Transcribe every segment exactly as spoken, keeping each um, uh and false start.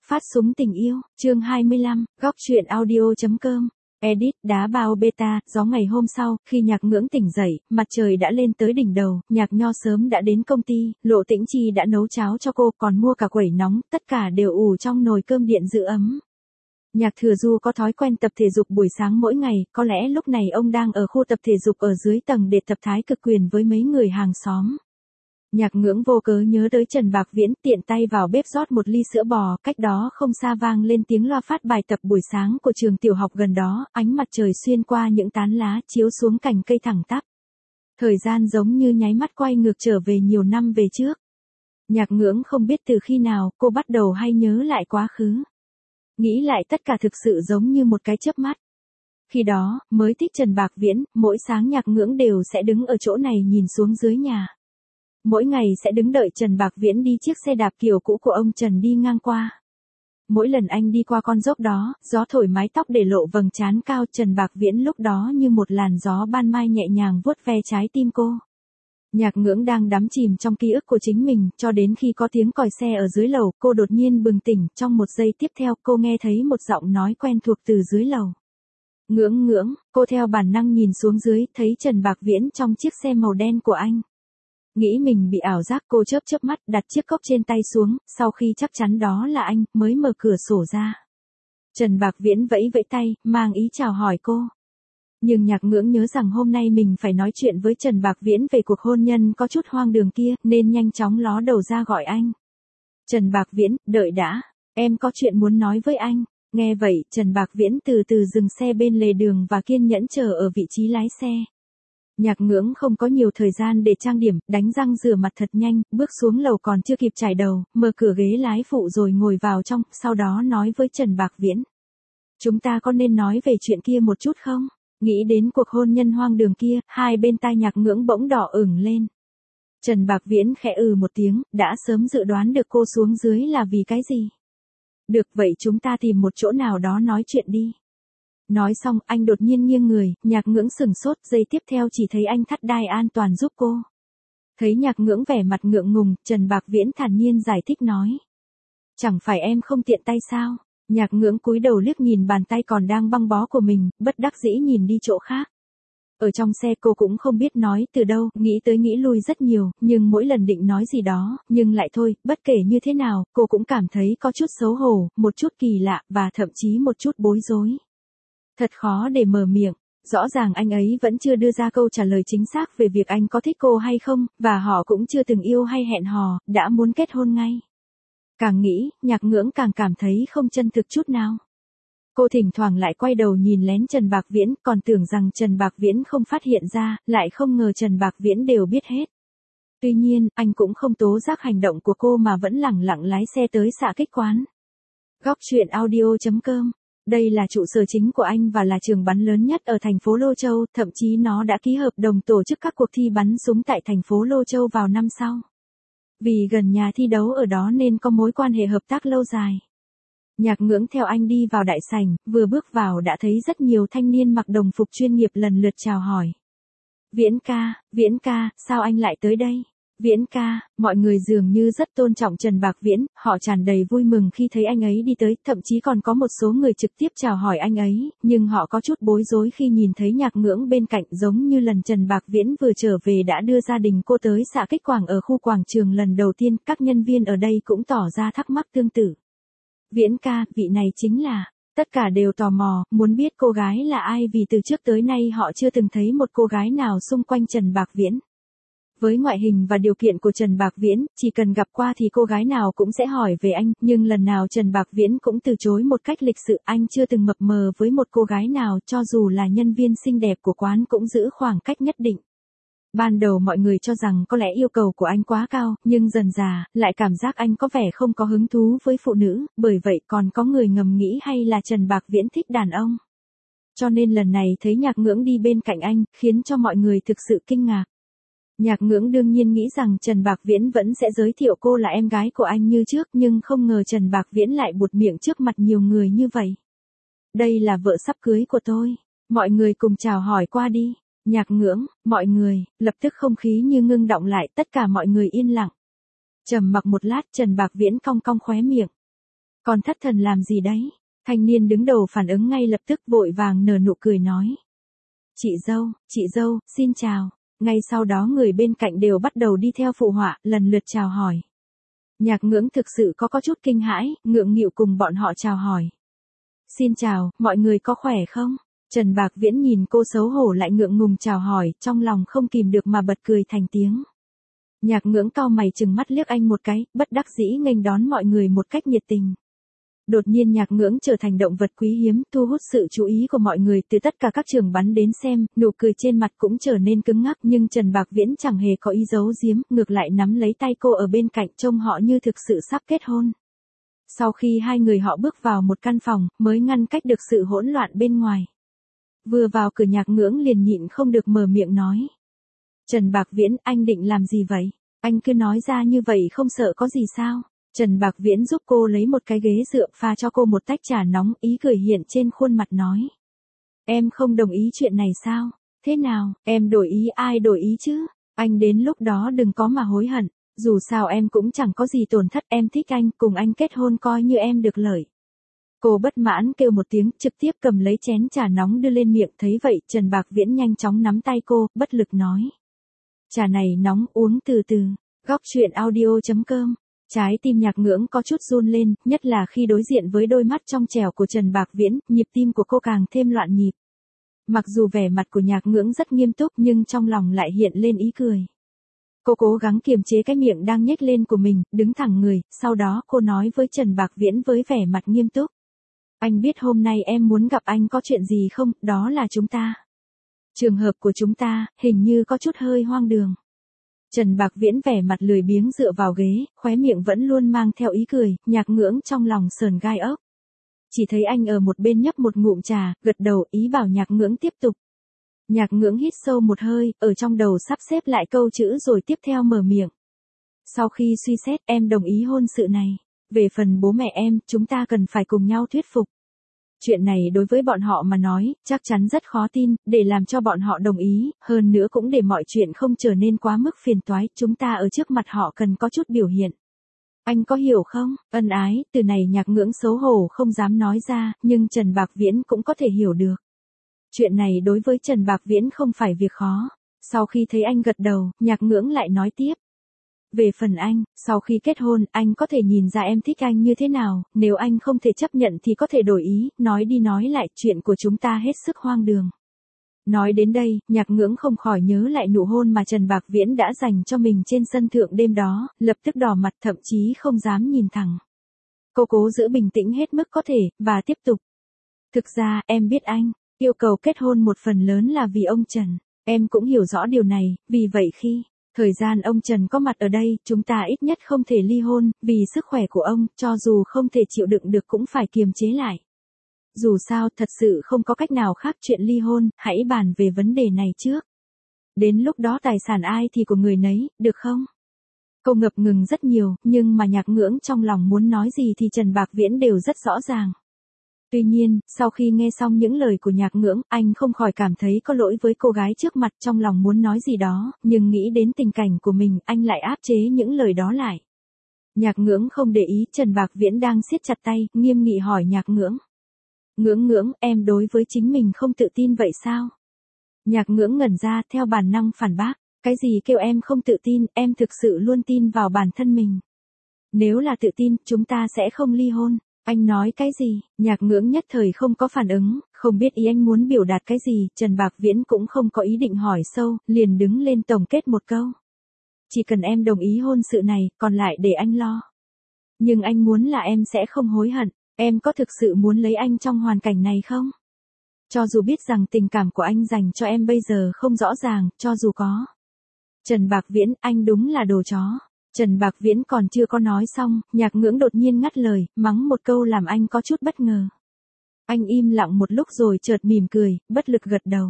Phát súng tình yêu, chương hai mươi lăm, góc truyện audio chấm com. Edit, đá bao beta, gió ngày hôm sau, khi Nhạc Ngưỡng tỉnh dậy, mặt trời đã lên tới đỉnh đầu, Nhạc Nho sớm đã đến công ty, Lộ Tĩnh Chi đã nấu cháo cho cô, còn mua cả quẩy nóng, tất cả đều ủ trong nồi cơm điện giữ ấm. Nhạc Thừa Du có thói quen tập thể dục buổi sáng mỗi ngày, có lẽ lúc này ông đang ở khu tập thể dục ở dưới tầng để tập thái cực quyền với mấy người hàng xóm. Nhạc Ngưỡng vô cớ nhớ tới Trần Bạc Viễn, tiện tay vào bếp rót một ly sữa bò, cách đó không xa vang lên tiếng loa phát bài tập buổi sáng của trường tiểu học gần đó, ánh mặt trời xuyên qua những tán lá chiếu xuống cành cây thẳng tắp. Thời gian giống như nháy mắt quay ngược trở về nhiều năm về trước. Nhạc Ngưỡng không biết từ khi nào cô bắt đầu hay nhớ lại quá khứ. Nghĩ lại tất cả thực sự giống như một cái chớp mắt. Khi đó, mới thích Trần Bạc Viễn, mỗi sáng Nhạc Ngưỡng đều sẽ đứng ở chỗ này nhìn xuống dưới nhà. Mỗi ngày sẽ đứng đợi Trần Bạc Viễn đi chiếc xe đạp kiểu cũ của ông Trần đi ngang qua. Mỗi lần anh đi qua con dốc đó, gió thổi mái tóc để lộ vầng trán cao, Trần Bạc Viễn lúc đó như một làn gió ban mai nhẹ nhàng vuốt ve trái tim cô. Nhạc Ngưỡng đang đắm chìm trong ký ức của chính mình, cho đến khi có tiếng còi xe ở dưới lầu, cô đột nhiên bừng tỉnh, trong một giây tiếp theo cô nghe thấy một giọng nói quen thuộc từ dưới lầu. Ngưỡng Ngưỡng, cô theo bản năng nhìn xuống dưới, thấy Trần Bạc Viễn trong chiếc xe màu đen của anh. Nghĩ mình bị ảo giác, cô chớp chớp mắt, đặt chiếc cốc trên tay xuống, sau khi chắc chắn đó là anh, mới mở cửa sổ ra. Trần Bạc Viễn vẫy vẫy tay, mang ý chào hỏi cô. Nhưng Nhạc Ngưỡng nhớ rằng hôm nay mình phải nói chuyện với Trần Bạc Viễn về cuộc hôn nhân có chút hoang đường kia, nên nhanh chóng ló đầu ra gọi anh. Trần Bạc Viễn, đợi đã, em có chuyện muốn nói với anh. Nghe vậy, Trần Bạc Viễn từ từ dừng xe bên lề đường và kiên nhẫn chờ ở vị trí lái xe. Nhạc Ngưỡng không có nhiều thời gian để trang điểm, đánh răng rửa mặt thật nhanh, bước xuống lầu còn chưa kịp chải đầu, mở cửa ghế lái phụ rồi ngồi vào trong, sau đó nói với Trần Bạc Viễn. Chúng ta có nên nói về chuyện kia một chút không? Nghĩ đến cuộc hôn nhân hoang đường kia, hai bên tai Nhạc Ngưỡng bỗng đỏ ửng lên. Trần Bạc Viễn khẽ ừ một tiếng, đã sớm dự đoán được cô xuống dưới là vì cái gì. Được vậy chúng ta tìm một chỗ nào đó nói chuyện đi. Nói xong, anh đột nhiên nghiêng người, Nhạc Ngưỡng sừng sốt, giây tiếp theo chỉ thấy anh thắt đai an toàn giúp cô. Thấy Nhạc Ngưỡng vẻ mặt ngượng ngùng, Trần Bạc Viễn thản nhiên giải thích nói. Chẳng phải em không tiện tay sao? Nhạc Ngưỡng cúi đầu liếc nhìn bàn tay còn đang băng bó của mình, bất đắc dĩ nhìn đi chỗ khác. Ở trong xe cô cũng không biết nói từ đâu, nghĩ tới nghĩ lui rất nhiều, nhưng mỗi lần định nói gì đó, nhưng lại thôi, bất kể như thế nào, cô cũng cảm thấy có chút xấu hổ, một chút kỳ lạ, và thậm chí một chút bối rối. Thật khó để mở miệng, rõ ràng anh ấy vẫn chưa đưa ra câu trả lời chính xác về việc anh có thích cô hay không, và họ cũng chưa từng yêu hay hẹn hò, đã muốn kết hôn ngay. Càng nghĩ, Nhạc Ngưỡng càng cảm thấy không chân thực chút nào. Cô thỉnh thoảng lại quay đầu nhìn lén Trần Bạc Viễn, còn tưởng rằng Trần Bạc Viễn không phát hiện ra, lại không ngờ Trần Bạc Viễn đều biết hết. Tuy nhiên, anh cũng không tố giác hành động của cô mà vẫn lẳng lặng lái xe tới xạ kích quán. Góc truyện audio chấm com. Đây là trụ sở chính của anh và là trường bắn lớn nhất ở thành phố Lô Châu, thậm chí nó đã ký hợp đồng tổ chức các cuộc thi bắn súng tại thành phố Lô Châu vào năm sau. Vì gần nhà thi đấu ở đó nên có mối quan hệ hợp tác lâu dài. Nhạc Ngưỡng theo anh đi vào đại sảnh, vừa bước vào đã thấy rất nhiều thanh niên mặc đồng phục chuyên nghiệp lần lượt chào hỏi. Viễn ca, Viễn ca, sao anh lại tới đây? Viễn ca, mọi người dường như rất tôn trọng Trần Bạc Viễn, họ tràn đầy vui mừng khi thấy anh ấy đi tới, thậm chí còn có một số người trực tiếp chào hỏi anh ấy, nhưng họ có chút bối rối khi nhìn thấy Nhạc Ngưỡng bên cạnh, giống như lần Trần Bạc Viễn vừa trở về đã đưa gia đình cô tới xạ kích quảng ở khu quảng trường lần đầu tiên, các nhân viên ở đây cũng tỏ ra thắc mắc tương tự. Viễn ca, vị này chính là... Tất cả đều tò mò, muốn biết cô gái là ai vì từ trước tới nay họ chưa từng thấy một cô gái nào xung quanh Trần Bạc Viễn. Với ngoại hình và điều kiện của Trần Bạc Viễn, chỉ cần gặp qua thì cô gái nào cũng sẽ hỏi về anh, nhưng lần nào Trần Bạc Viễn cũng từ chối một cách lịch sự, anh chưa từng mập mờ với một cô gái nào, cho dù là nhân viên xinh đẹp của quán cũng giữ khoảng cách nhất định. Ban đầu mọi người cho rằng có lẽ yêu cầu của anh quá cao, nhưng dần dà, lại cảm giác anh có vẻ không có hứng thú với phụ nữ, bởi vậy còn có người ngầm nghĩ hay là Trần Bạc Viễn thích đàn ông. Cho nên lần này thấy Nhạc Ngưỡng đi bên cạnh anh, khiến cho mọi người thực sự kinh ngạc. Nhạc Ngưỡng đương nhiên nghĩ rằng Trần Bạc Viễn vẫn sẽ giới thiệu cô là em gái của anh như trước, nhưng không ngờ Trần Bạc Viễn lại buột miệng trước mặt nhiều người như vậy. Đây là vợ sắp cưới của tôi, mọi người cùng chào hỏi qua đi. Nhạc Ngưỡng, mọi người, lập tức không khí như ngưng đọng lại, tất cả mọi người yên lặng. Trầm mặc một lát, Trần Bạc Viễn cong cong khóe miệng. Còn thất thần làm gì đấy? Thanh niên đứng đầu phản ứng ngay lập tức vội vàng nở nụ cười nói. Chị dâu, chị dâu, xin chào. Ngay sau đó người bên cạnh đều bắt đầu đi theo phụ họa, lần lượt chào hỏi. Nhạc Ngưỡng thực sự có có chút kinh hãi, ngượng nghịu cùng bọn họ chào hỏi. Xin chào, mọi người có khỏe không? Trần Bạc Viễn nhìn cô xấu hổ lại ngượng ngùng chào hỏi, trong lòng không kìm được mà bật cười thành tiếng. Nhạc Ngưỡng cau mày chừng mắt liếc anh một cái, bất đắc dĩ nghênh đón mọi người một cách nhiệt tình. Đột nhiên Nhạc Ngưỡng trở thành động vật quý hiếm, thu hút sự chú ý của mọi người từ tất cả các trường bắn đến xem, nụ cười trên mặt cũng trở nên cứng ngắc, nhưng Trần Bạc Viễn chẳng hề có ý giấu giếm, ngược lại nắm lấy tay cô ở bên cạnh trông họ như thực sự sắp kết hôn. Sau khi hai người họ bước vào một căn phòng, mới ngăn cách được sự hỗn loạn bên ngoài. Vừa vào cửa Nhạc Ngưỡng liền nhịn không được mở miệng nói. Trần Bạc Viễn, anh định làm gì vậy? Anh cứ nói ra như vậy không sợ có gì sao? Trần Bạc Viễn giúp cô lấy một cái ghế dựa pha cho cô một tách trà nóng, ý cười hiện trên khuôn mặt nói. Em không đồng ý chuyện này sao? Thế nào, em đổi ý ai đổi ý chứ? Anh đến lúc đó đừng có mà hối hận, dù sao em cũng chẳng có gì tổn thất, em thích anh, cùng anh kết hôn coi như em được lợi. Cô bất mãn kêu một tiếng, trực tiếp cầm lấy chén trà nóng đưa lên miệng, thấy vậy, Trần Bạc Viễn nhanh chóng nắm tay cô, bất lực nói. Trà này nóng, uống từ từ. Góc truyện audio chấm com. Trái tim Nhạc Ngưỡng có chút run lên, nhất là khi đối diện với đôi mắt trong trẻo của Trần Bạc Viễn, nhịp tim của cô càng thêm loạn nhịp. Mặc dù vẻ mặt của Nhạc Ngưỡng rất nghiêm túc nhưng trong lòng lại hiện lên ý cười. Cô cố gắng kiềm chế cái miệng đang nhếch lên của mình, đứng thẳng người, sau đó cô nói với Trần Bạc Viễn với vẻ mặt nghiêm túc. Anh biết hôm nay em muốn gặp anh có chuyện gì không, đó là chúng ta. Trường hợp của chúng ta, hình như có chút hơi hoang đường. Trần Bạc Viễn vẻ mặt lười biếng dựa vào ghế, khóe miệng vẫn luôn mang theo ý cười, Nhạc Ngưỡng trong lòng sờn gai ốc. Chỉ thấy anh ở một bên nhấp một ngụm trà, gật đầu ý bảo Nhạc Ngưỡng tiếp tục. Nhạc Ngưỡng hít sâu một hơi, ở trong đầu sắp xếp lại câu chữ rồi tiếp theo mở miệng. Sau khi suy xét em đồng ý hôn sự này. Về phần bố mẹ em, chúng ta cần phải cùng nhau thuyết phục. Chuyện này đối với bọn họ mà nói, chắc chắn rất khó tin, để làm cho bọn họ đồng ý, hơn nữa cũng để mọi chuyện không trở nên quá mức phiền toái, chúng ta ở trước mặt họ cần có chút biểu hiện. Anh có hiểu không? Ân ái, từ này Nhạc Ngưỡng xấu hổ không dám nói ra, nhưng Trần Bạc Viễn cũng có thể hiểu được. Chuyện này đối với Trần Bạc Viễn không phải việc khó. Sau khi thấy anh gật đầu, Nhạc Ngưỡng lại nói tiếp. Về phần anh, sau khi kết hôn, anh có thể nhìn ra em thích anh như thế nào, nếu anh không thể chấp nhận thì có thể đổi ý, nói đi nói lại, chuyện của chúng ta hết sức hoang đường. Nói đến đây, Nhạc Ngưỡng không khỏi nhớ lại nụ hôn mà Trần Bạc Viễn đã dành cho mình trên sân thượng đêm đó, lập tức đỏ mặt thậm chí không dám nhìn thẳng. Cô cố giữ bình tĩnh hết mức có thể, và tiếp tục. Thực ra, em biết anh, yêu cầu kết hôn một phần lớn là vì ông Trần, em cũng hiểu rõ điều này, vì vậy khi thời gian ông Trần có mặt ở đây, chúng ta ít nhất không thể ly hôn, vì sức khỏe của ông, cho dù không thể chịu đựng được cũng phải kiềm chế lại. Dù sao, thật sự không có cách nào khác, chuyện ly hôn, hãy bàn về vấn đề này trước. Đến lúc đó tài sản ai thì của người nấy, được không? Cô ngập ngừng rất nhiều, nhưng mà Nhạc Ngưỡng trong lòng muốn nói gì thì Trần Bạc Viễn đều rất rõ ràng. Tuy nhiên, sau khi nghe xong những lời của Nhạc Ngưỡng, anh không khỏi cảm thấy có lỗi với cô gái trước mặt, trong lòng muốn nói gì đó, nhưng nghĩ đến tình cảnh của mình, anh lại áp chế những lời đó lại. Nhạc Ngưỡng không để ý, Trần Bạc Viễn đang siết chặt tay, nghiêm nghị hỏi Nhạc Ngưỡng. Ngưỡng Ngưỡng, em đối với chính mình không tự tin vậy sao? Nhạc Ngưỡng ngẩn ra, theo bản năng phản bác. Cái gì kêu em không tự tin, em thực sự luôn tin vào bản thân mình. Nếu là tự tin, chúng ta sẽ không ly hôn. Anh nói cái gì? Nhạc Ngưỡng nhất thời không có phản ứng, không biết ý anh muốn biểu đạt cái gì, Trần Bạc Viễn cũng không có ý định hỏi sâu, liền đứng lên tổng kết một câu. Chỉ cần em đồng ý hôn sự này, còn lại để anh lo. Nhưng anh muốn là em sẽ không hối hận, em có thực sự muốn lấy anh trong hoàn cảnh này không? Cho dù biết rằng tình cảm của anh dành cho em bây giờ không rõ ràng, cho dù có. Trần Bạc Viễn, anh đúng là đồ chó. Trần Bạc Viễn còn chưa có nói xong, Nhạc Ngưỡng đột nhiên ngắt lời, mắng một câu làm anh có chút bất ngờ. Anh im lặng một lúc rồi chợt mỉm cười, bất lực gật đầu.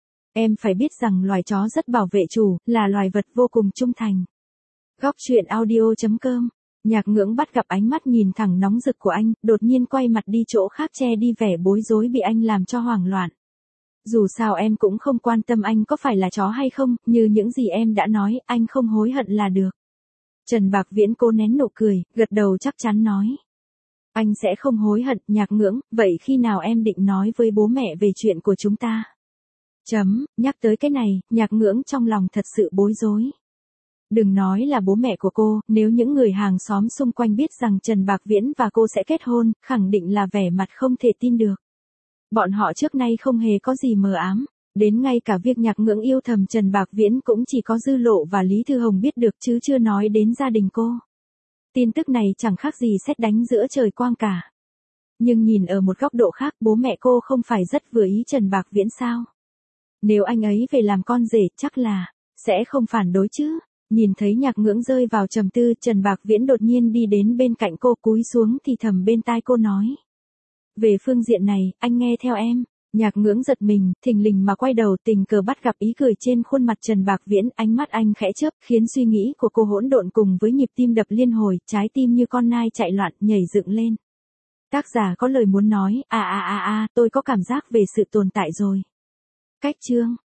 Em phải biết rằng loài chó rất bảo vệ chủ, là loài vật vô cùng trung thành. Góc truyện audio chấm com. Nhạc Ngưỡng bắt gặp ánh mắt nhìn thẳng nóng rực của anh, đột nhiên quay mặt đi chỗ khác che đi vẻ bối rối bị anh làm cho hoảng loạn. Dù sao em cũng không quan tâm anh có phải là chó hay không, như những gì em đã nói, anh không hối hận là được. Trần Bạc Viễn cố nén nụ cười, gật đầu chắc chắn nói. Anh sẽ không hối hận. Nhạc Ngưỡng, vậy khi nào em định nói với bố mẹ về chuyện của chúng ta? Chấm, nhắc tới cái này, Nhạc Ngưỡng trong lòng thật sự bối rối. Đừng nói là bố mẹ của cô, nếu những người hàng xóm xung quanh biết rằng Trần Bạc Viễn và cô sẽ kết hôn, khẳng định là vẻ mặt không thể tin được. Bọn họ trước nay không hề có gì mờ ám, đến ngay cả việc Nhạc Ngưỡng yêu thầm Trần Bạc Viễn cũng chỉ có Dư Lộ và Lý Thư Hồng biết được chứ chưa nói đến gia đình cô. Tin tức này chẳng khác gì sét đánh giữa trời quang cả. Nhưng nhìn ở một góc độ khác, bố mẹ cô không phải rất vừa ý Trần Bạc Viễn sao? Nếu anh ấy về làm con rể, chắc là sẽ không phản đối chứ. Nhìn thấy Nhạc Ngưỡng rơi vào trầm tư, Trần Bạc Viễn đột nhiên đi đến bên cạnh cô, cúi xuống thì thầm bên tai cô nói. Về phương diện này, anh nghe theo em. Nhạc Ngưỡng giật mình, thình lình mà quay đầu, tình cờ bắt gặp ý cười trên khuôn mặt Trần Bạc Viễn, ánh mắt anh khẽ chớp, khiến suy nghĩ của cô hỗn độn cùng với nhịp tim đập liên hồi, trái tim như con nai chạy loạn, nhảy dựng lên. Tác giả có lời muốn nói, à à à à, tôi có cảm giác về sự tồn tại rồi. Cách chương